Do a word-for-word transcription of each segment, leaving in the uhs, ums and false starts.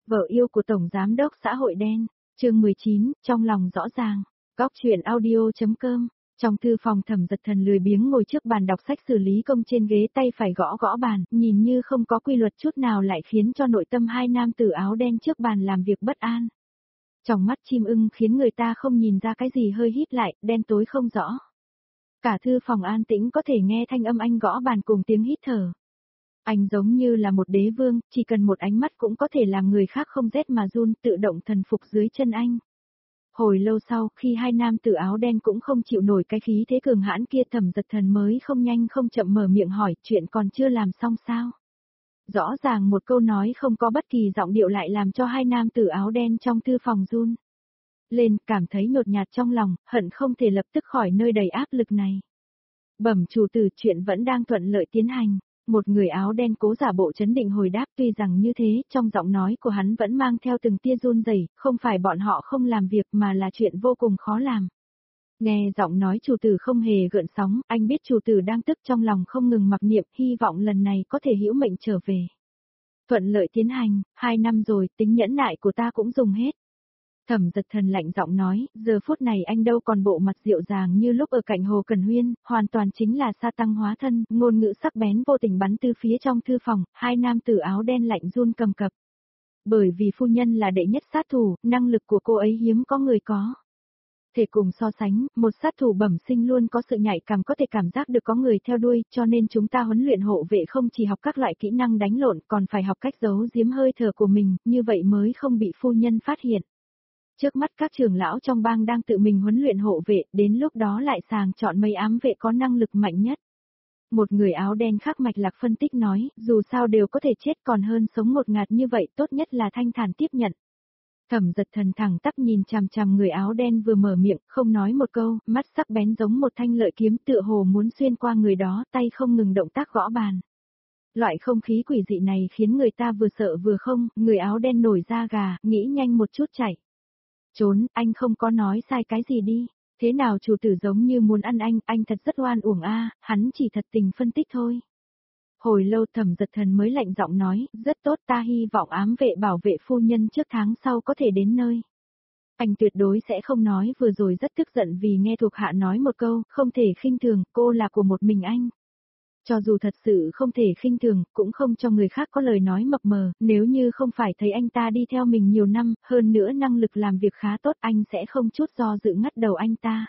Vợ yêu của Tổng Giám đốc xã hội đen, chương mười chín, trong lòng rõ ràng, góc chuyện audio.com, trong thư phòng Thẩm Dật Thần lười biếng ngồi trước bàn đọc sách xử lý công trên ghế tay phải gõ gõ bàn, nhìn như không có quy luật chút nào lại khiến cho nội tâm hai nam tử áo đen trước bàn làm việc bất an. Trong mắt chim ưng khiến người ta không nhìn ra cái gì hơi hít lại, đen tối không rõ. Cả thư phòng an tĩnh có thể nghe thanh âm anh gõ bàn cùng tiếng hít thở. Anh giống như là một đế vương, chỉ cần một ánh mắt cũng có thể làm người khác không rét mà run, tự động thần phục dưới chân anh. Hồi lâu sau, khi hai nam tử áo đen cũng không chịu nổi cái khí thế cường hãn kia, Thẩm Dật Thần mới không nhanh không chậm mở miệng hỏi, chuyện còn chưa làm xong sao? Rõ ràng một câu nói không có bất kỳ giọng điệu lại làm cho hai nam tử áo đen trong thư phòng run lên, cảm thấy nhột nhạt trong lòng, hận không thể lập tức khỏi nơi đầy áp lực này. Bẩm chủ tử, chuyện vẫn đang thuận lợi tiến hành. Một người áo đen cố giả bộ trấn định hồi đáp, tuy rằng như thế, trong giọng nói của hắn vẫn mang theo từng tia run rẩy, không phải bọn họ không làm việc mà là chuyện vô cùng khó làm. Nghe giọng nói chủ tử không hề gợn sóng, anh biết chủ tử đang tức, trong lòng không ngừng mặc niệm, hy vọng lần này có thể hữu mệnh trở về. Thuận lợi tiến hành, hai năm rồi, tính nhẫn nại của ta cũng dùng hết. Thẩm Dật Thần lạnh giọng nói, giờ phút này anh đâu còn bộ mặt dịu dàng như lúc ở cạnh Hồ Cần Huyên, hoàn toàn chính là sa tăng hóa thân, ngôn ngữ sắc bén vô tình bắn từ phía trong thư phòng, hai nam tử áo đen lạnh run cầm cập. Bởi vì phu nhân là đệ nhất sát thủ, năng lực của cô ấy hiếm có người có. Thể cùng so sánh, một sát thủ bẩm sinh luôn có sự nhạy cảm, có thể cảm giác được có người theo đuôi, cho nên chúng ta huấn luyện hộ vệ không chỉ học các loại kỹ năng đánh lộn, còn phải học cách giấu giếm hơi thở của mình, như vậy mới không bị phu nhân phát hiện. Trước mắt các trưởng lão trong bang đang tự mình huấn luyện hộ vệ, đến lúc đó lại sàng chọn mấy ám vệ có năng lực mạnh nhất. Một người áo đen khác mạch lạc phân tích nói, dù sao đều có thể chết, còn hơn sống ngột ngạt như vậy, tốt nhất là thanh thản tiếp nhận. Thẩm Dật Thần thẳng tắp nhìn chằm chằm người áo đen vừa mở miệng, không nói một câu, mắt sắc bén giống một thanh lợi kiếm, tựa hồ muốn xuyên qua người đó, tay không ngừng động tác gõ bàn. Loại không khí quỷ dị này khiến người ta vừa sợ vừa không, người áo đen nổi da gà, nghĩ nhanh một chút chạy. Trốn, anh không có nói sai cái gì đi, thế nào chủ tử giống như muốn ăn anh, anh thật rất oan uổng a, hắn chỉ thật tình phân tích thôi. Hồi lâu Thẩm Dật Thần mới lạnh giọng nói, rất tốt, ta hy vọng ám vệ bảo vệ phu nhân trước tháng sau có thể đến nơi. Anh tuyệt đối sẽ không nói vừa rồi rất tức giận vì nghe thuộc hạ nói một câu, không thể khinh thường, cô là của một mình anh. Cho dù thật sự không thể khinh thường, cũng không cho người khác có lời nói mập mờ, nếu như không phải thấy anh ta đi theo mình nhiều năm, hơn nữa năng lực làm việc khá tốt, anh sẽ không chút do dự ngắt đầu anh ta.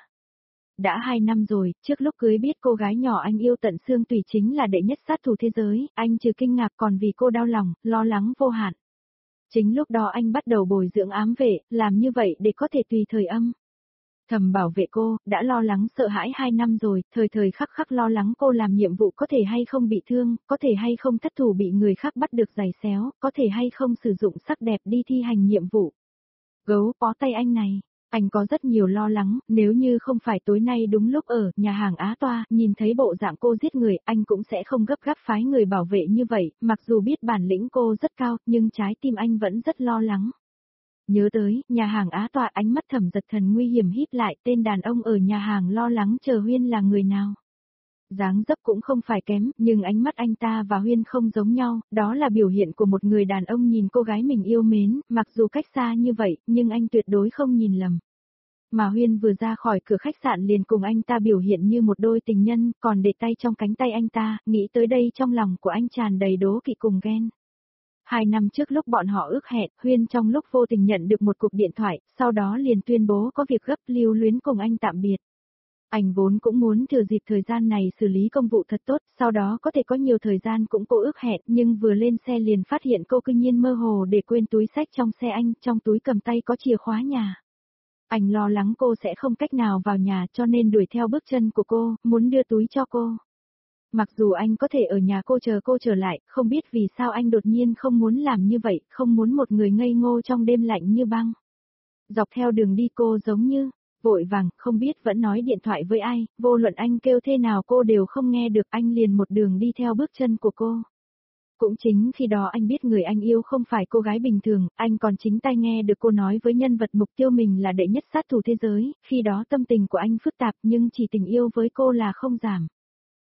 Đã hai năm rồi, trước lúc cưới biết cô gái nhỏ anh yêu tận xương tủy chính là đệ nhất sát thủ thế giới, anh trừ kinh ngạc còn vì cô đau lòng, lo lắng vô hạn. Chính lúc đó anh bắt đầu bồi dưỡng ám vệ, làm như vậy để có thể tùy thời âm thầm bảo vệ cô, đã lo lắng sợ hãi hai năm rồi, thời thời khắc khắc lo lắng cô làm nhiệm vụ có thể hay không bị thương, có thể hay không thất thủ bị người khác bắt được giày xéo, có thể hay không sử dụng sắc đẹp đi thi hành nhiệm vụ. Gấu bó tay anh này, anh có rất nhiều lo lắng, nếu như không phải tối nay đúng lúc ở nhà hàng Á Toa, nhìn thấy bộ dạng cô giết người, anh cũng sẽ không gấp gáp phái người bảo vệ như vậy, mặc dù biết bản lĩnh cô rất cao, nhưng trái tim anh vẫn rất lo lắng. Nhớ tới, nhà hàng Á Tọa, ánh mắt Thẩm Dật Thần nguy hiểm híp lại, tên đàn ông ở nhà hàng lo lắng chờ Huyên là người nào. Dáng dấp cũng không phải kém, nhưng ánh mắt anh ta và Huyên không giống nhau, đó là biểu hiện của một người đàn ông nhìn cô gái mình yêu mến, mặc dù cách xa như vậy, nhưng anh tuyệt đối không nhìn lầm. Mà Huyên vừa ra khỏi cửa khách sạn liền cùng anh ta biểu hiện như một đôi tình nhân, còn để tay trong cánh tay anh ta, nghĩ tới đây trong lòng của anh tràn đầy đố kỵ cùng ghen. Hai năm trước lúc bọn họ ước hẹn, Huyên trong lúc vô tình nhận được một cuộc điện thoại, sau đó liền tuyên bố có việc gấp, lưu luyến cùng anh tạm biệt. Anh vốn cũng muốn thừa dịp thời gian này xử lý công vụ thật tốt, sau đó có thể có nhiều thời gian cũng cô ước hẹn, nhưng vừa lên xe liền phát hiện cô cư nhiên mơ hồ để quên túi xách trong xe anh, trong túi cầm tay có chìa khóa nhà. Anh lo lắng cô sẽ không cách nào vào nhà cho nên đuổi theo bước chân của cô, muốn đưa túi cho cô. Mặc dù anh có thể ở nhà cô chờ cô trở lại, không biết vì sao anh đột nhiên không muốn làm như vậy, không muốn một người ngây ngô trong đêm lạnh như băng. Dọc theo đường đi cô giống như, vội vàng, không biết vẫn nói điện thoại với ai, vô luận anh kêu thế nào cô đều không nghe được, anh liền một đường đi theo bước chân của cô. Cũng chính khi đó anh biết người anh yêu không phải cô gái bình thường, anh còn chính tai nghe được cô nói với nhân vật mục tiêu mình là đệ nhất sát thủ thế giới, khi đó tâm tình của anh phức tạp nhưng chỉ tình yêu với cô là không giảm.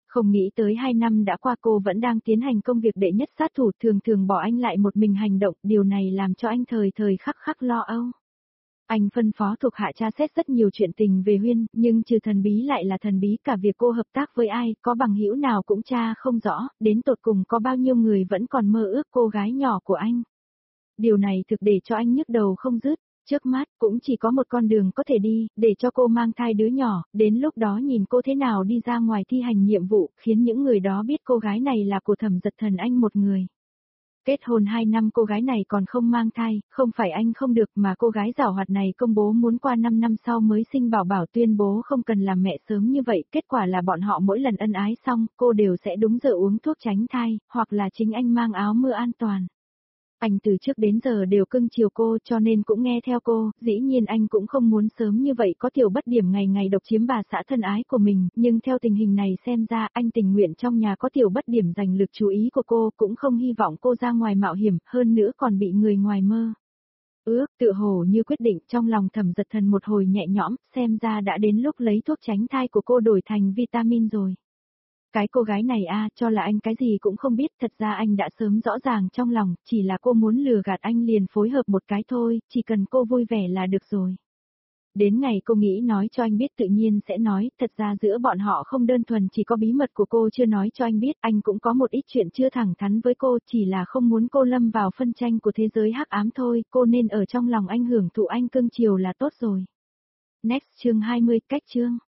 Không nghĩ tới hai năm đã qua cô vẫn đang tiến hành công việc đệ nhất sát thủ, thường thường bỏ anh lại một mình hành động, điều này làm cho anh thời thời khắc khắc lo âu. Anh phân phó thuộc hạ tra xét rất nhiều chuyện tình về Huyên, nhưng trừ thần bí lại là thần bí, cả việc cô hợp tác với ai, có bằng hữu nào cũng tra không rõ, đến tột cùng có bao nhiêu người vẫn còn mơ ước cô gái nhỏ của anh. Điều này thực để cho anh nhức đầu không dứt. Trước mắt cũng chỉ có một con đường có thể đi, để cho cô mang thai đứa nhỏ, đến lúc đó nhìn cô thế nào đi ra ngoài thi hành nhiệm vụ, khiến những người đó biết cô gái này là của Thẩm Dật Thần anh một người. Kết hôn hai năm cô gái này còn không mang thai, không phải anh không được mà cô gái giảo hoạt này công bố muốn qua năm năm sau mới sinh bảo bảo, tuyên bố không cần làm mẹ sớm như vậy, kết quả là bọn họ mỗi lần ân ái xong, cô đều sẽ đúng giờ uống thuốc tránh thai, hoặc là chính anh mang áo mưa an toàn. Anh từ trước đến giờ đều cưng chiều cô cho nên cũng nghe theo cô, dĩ nhiên anh cũng không muốn sớm như vậy có tiểu bất điểm ngày ngày độc chiếm bà xã thân ái của mình, nhưng theo tình hình này xem ra anh tình nguyện trong nhà có tiểu bất điểm giành lực chú ý của cô, cũng không hy vọng cô ra ngoài mạo hiểm, hơn nữa còn bị người ngoài mơ ước, tự hồ như quyết định. Trong lòng Thẩm Dật Thần một hồi nhẹ nhõm, xem ra đã đến lúc lấy thuốc tránh thai của cô đổi thành vitamin rồi. Cái cô gái này a, cho là anh cái gì cũng không biết, thật ra anh đã sớm rõ ràng trong lòng, chỉ là cô muốn lừa gạt anh liền phối hợp một cái thôi, chỉ cần cô vui vẻ là được rồi. Đến ngày cô nghĩ nói cho anh biết tự nhiên sẽ nói, thật ra giữa bọn họ không đơn thuần chỉ có bí mật của cô chưa nói cho anh biết, anh cũng có một ít chuyện chưa thẳng thắn với cô, chỉ là không muốn cô lâm vào phân tranh của thế giới hắc ám thôi, cô nên ở trong lòng anh hưởng thụ anh cưng chiều là tốt rồi. Next chương hai mươi, cách chương.